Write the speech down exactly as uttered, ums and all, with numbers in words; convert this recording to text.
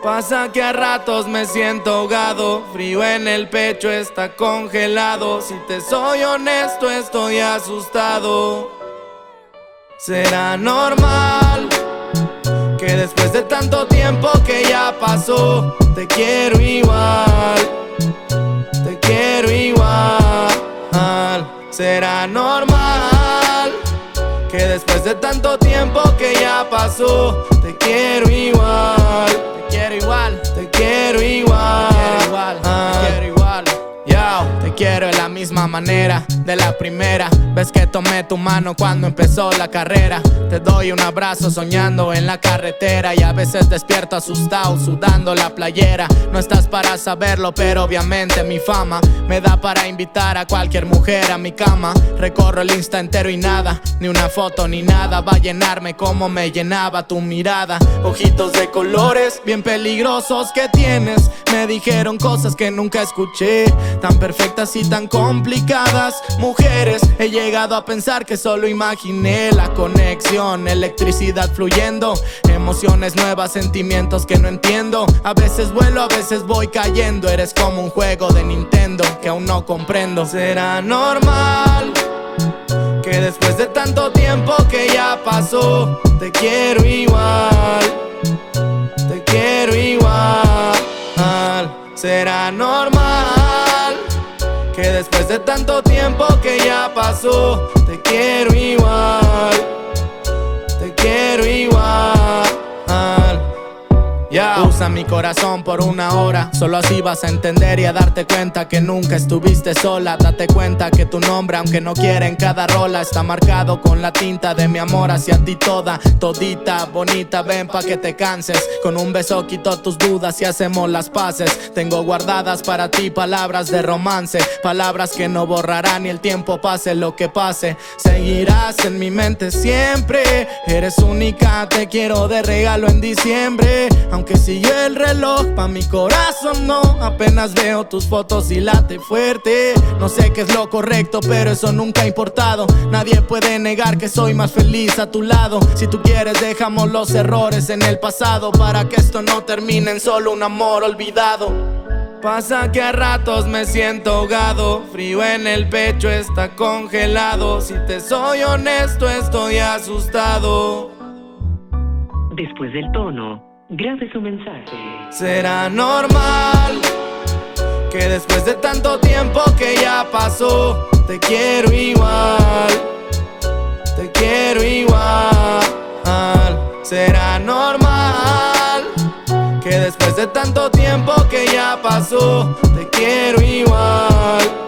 Pasa que a ratos me siento ahogado, frío en el pecho está congelado. Si te soy honesto estoy asustado. ¿Será normal que después de tanto tiempo que ya pasó te quiero igual? Te quiero igual. ¿Será normal que después de tanto tiempo que ya pasó te quiero igual? Te quiero igual, te quiero igual, te quiero igual, te quiero igual. Yo, te quiero de la misma manera, de la primera vez que tomé tu mano cuando empezó la carrera. Te doy un abrazo soñando en la carretera y a veces despierto asustado sudando la playera. No estás para saberlo, pero obviamente mi fama me da para invitar a cualquier mujer a mi cama. Recorro el Insta entero y nada, ni una foto ni nada va a llenarme como me llenaba tu mirada. Ojitos de colores bien peligrosos que tienes, me dijeron cosas que nunca escuché, tan perfectas y tan complicadas. Mujeres, he llegado a pensar que solo imaginé la conexión, electricidad fluyendo, emociones nuevas, sentimientos que no entiendo. A veces vuelo, a veces voy cayendo. Eres como un juego de Nintendo que aún no comprendo. ¿Será normal que después de tanto tiempo que ya pasó te quiero igual? Te quiero igual. ¿Será normal que después de tanto tiempo que ya pasó te quiero igual? Te quiero igual. Yeah. Usa mi corazón por una hora, solo así vas a entender y a darte cuenta que nunca estuviste sola. Date cuenta que tu nombre, aunque no quiera en cada rola, está marcado con la tinta de mi amor hacia ti toda, todita, bonita. Ven pa' que te canses, con un beso quito tus dudas y hacemos las paces. Tengo guardadas para ti palabras de romance, palabras que no borrarán ni el tiempo pase lo que pase. Seguirás en mi mente siempre, eres única, te quiero de regalo en diciembre. Aunque sigue el reloj, pa' mi corazón no. Apenas veo tus fotos y late fuerte. No sé qué es lo correcto, pero eso nunca ha importado. Nadie puede negar que soy más feliz a tu lado. Si tú quieres dejamos los errores en el pasado, para que esto no termine en solo un amor olvidado. Pasa que a ratos me siento ahogado, frío en el pecho está congelado. Si te soy honesto estoy asustado. Después del tono, grabe su mensaje. ¿Será normal que después de tanto tiempo que ya pasó te quiero igual? Te quiero igual. ¿Será normal que después de tanto tiempo que ya pasó te quiero igual?